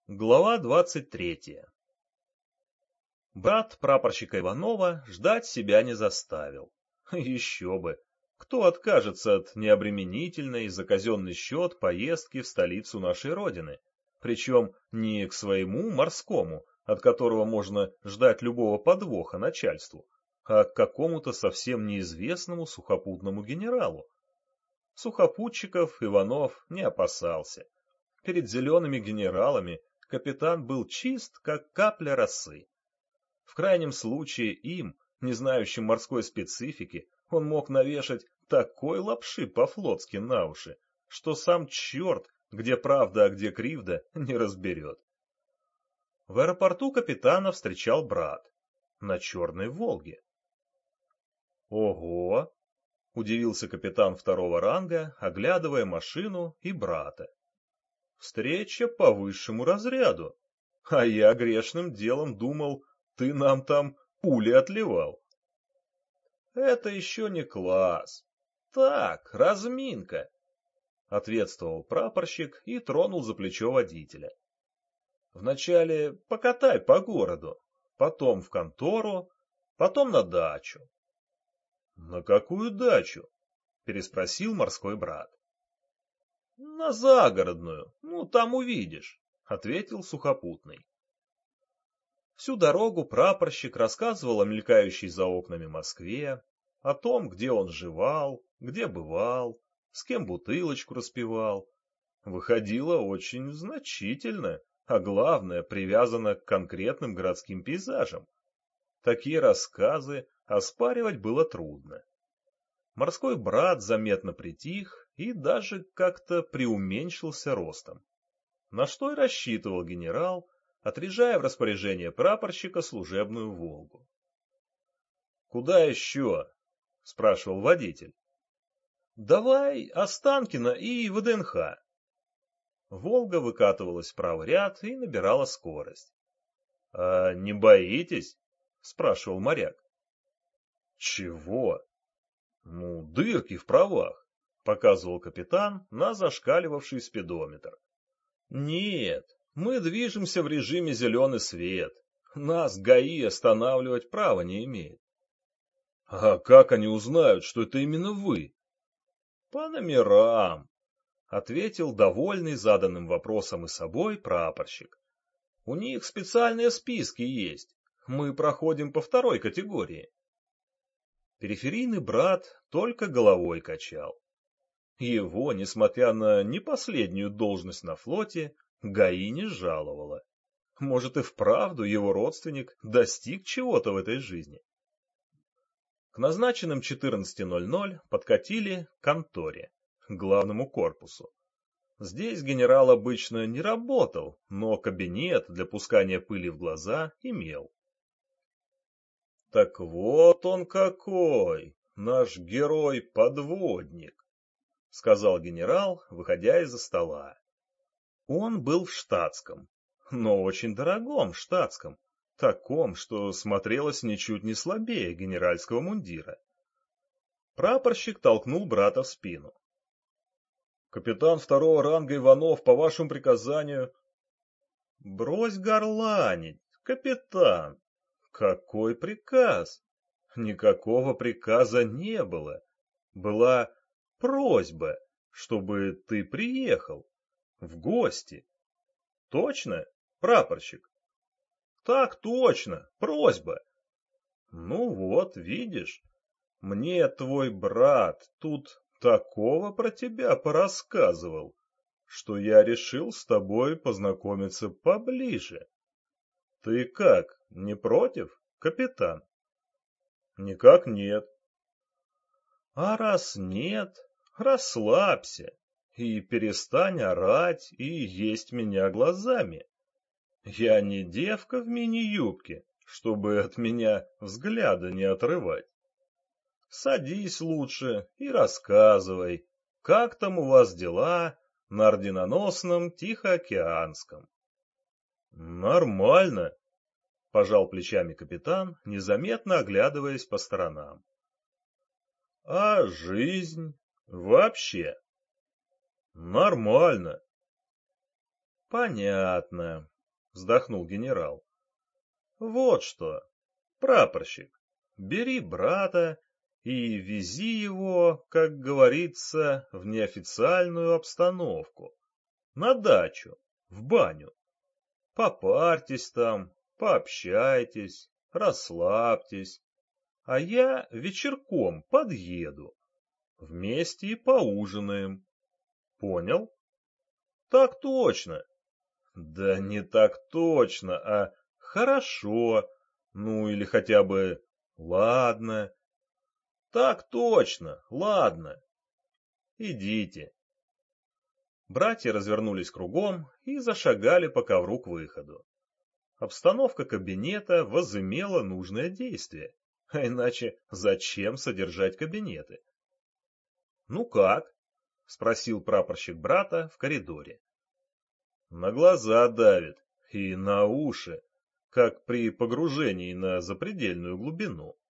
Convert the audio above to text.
Глава 23. Брат прапорщика Иванова ждать себя не заставил. Еще бы! Кто откажется от необременительной за казенный счет поездки в столицу нашей Родины? Причем не к своему морскому, от которого можно ждать любого подвоха начальству, а к какому-то совсем неизвестному сухопутному генералу. Сухопутчиков Иванов не опасался. Перед зелеными генералами капитан был чист, как капля росы. В крайнем случае им, не знающим морской специфики, он мог навешать такой лапши по-флотски на уши, что сам черт, где правда, а где кривда, не разберет. В аэропорту капитана встречал брат на Черной Волге. «Ого!» — удивился капитан второго ранга, оглядывая машину и брата. «Встреча по высшему разряду. А я грешным делом думал, ты нам там пули отливал». «Это еще не класс. Так, разминка», — ответствовал прапорщик и тронул за плечо водителя. «Вначале покатай по городу, потом в контору, потом на дачу». «На какую дачу?» — переспросил морской брат. «На загородную, там увидишь», — ответил сухопутный. Всю дорогу прапорщик рассказывал о мелькающей за окнами Москве, о том, где он жевал, где бывал, с кем бутылочку распивал. Выходило очень значительно, а главное, привязано к конкретным городским пейзажам. Такие рассказы оспаривать было трудно. Морской брат заметно притих и даже как-то преуменьшился ростом. На что и рассчитывал генерал, отряжая в распоряжение прапорщика служебную «Волгу». «Куда еще?» — спрашивал водитель. «Давай Останкино и ВДНХ». «Волга» выкатывалась в правый ряд и набирала скорость. «А не боитесь?» — спрашивал моряк. «Чего?» «Дырки в правах», — показывал капитан на зашкаливавший спидометр. «Нет, мы движемся в режиме зеленый свет. Нас ГАИ останавливать права не имеет». «А как они узнают, что это именно вы?» «По номерам», — ответил довольный заданным вопросом и собой прапорщик. «У них специальные списки есть. Мы проходим по второй категории». Периферийный брат только головой качал. Его, несмотря на не последнюю должность на флоте, ГАИ не жаловала. Может, и вправду его родственник достиг чего-то в этой жизни. К назначенным 14:00 подкатили к конторе, к главному корпусу. Здесь генерал обычно не работал, но кабинет для пускания пыли в глаза имел. «Так вот он какой, наш герой-подводник», — сказал генерал, выходя из-за стола. Он был в штатском, но очень дорогом штатском, таком, что смотрелось ничуть не слабее генеральского мундира. Прапорщик толкнул брата в спину. «Капитан второго ранга Иванов, по вашему приказанию...» «Брось горланить, капитан! Какой приказ? Никакого приказа не было. Была просьба, чтобы ты приехал в гости. Точно, прапорщик?» «Так точно, просьба». «Ну вот, видишь, мне твой брат тут такого про тебя порассказывал, что я решил с тобой познакомиться поближе. Ты как, не против, капитан?» «Никак нет». «А раз нет, расслабься и перестань орать и есть меня глазами. Я не девка в мини-юбке, чтобы от меня взгляда не отрывать. Садись лучше и рассказывай, как там у вас дела на орденоносном Тихоокеанском». «Нормально», — пожал плечами капитан, незаметно оглядываясь по сторонам. «А жизнь вообще?» «Нормально». «Понятно. вздохнул генерал. Вот что, прапорщик, бери брата и вези его, как говорится, в неофициальную обстановку, на дачу, в баню. Попарьтесь там, пообщайтесь, расслабьтесь, а я вечерком подъеду. Вместе и поужинаем. Понял? Так точно. Да не так точно, а хорошо, ну или хотя бы ладно. Так точно, ладно. Идите. Братья развернулись кругом и зашагали по ковру к выходу. Обстановка кабинета возымела нужное действие. А иначе зачем содержать кабинеты? «Ну как?» — спросил прапорщик брата в коридоре. «На глаза давит и на уши, как при погружении на запредельную глубину»,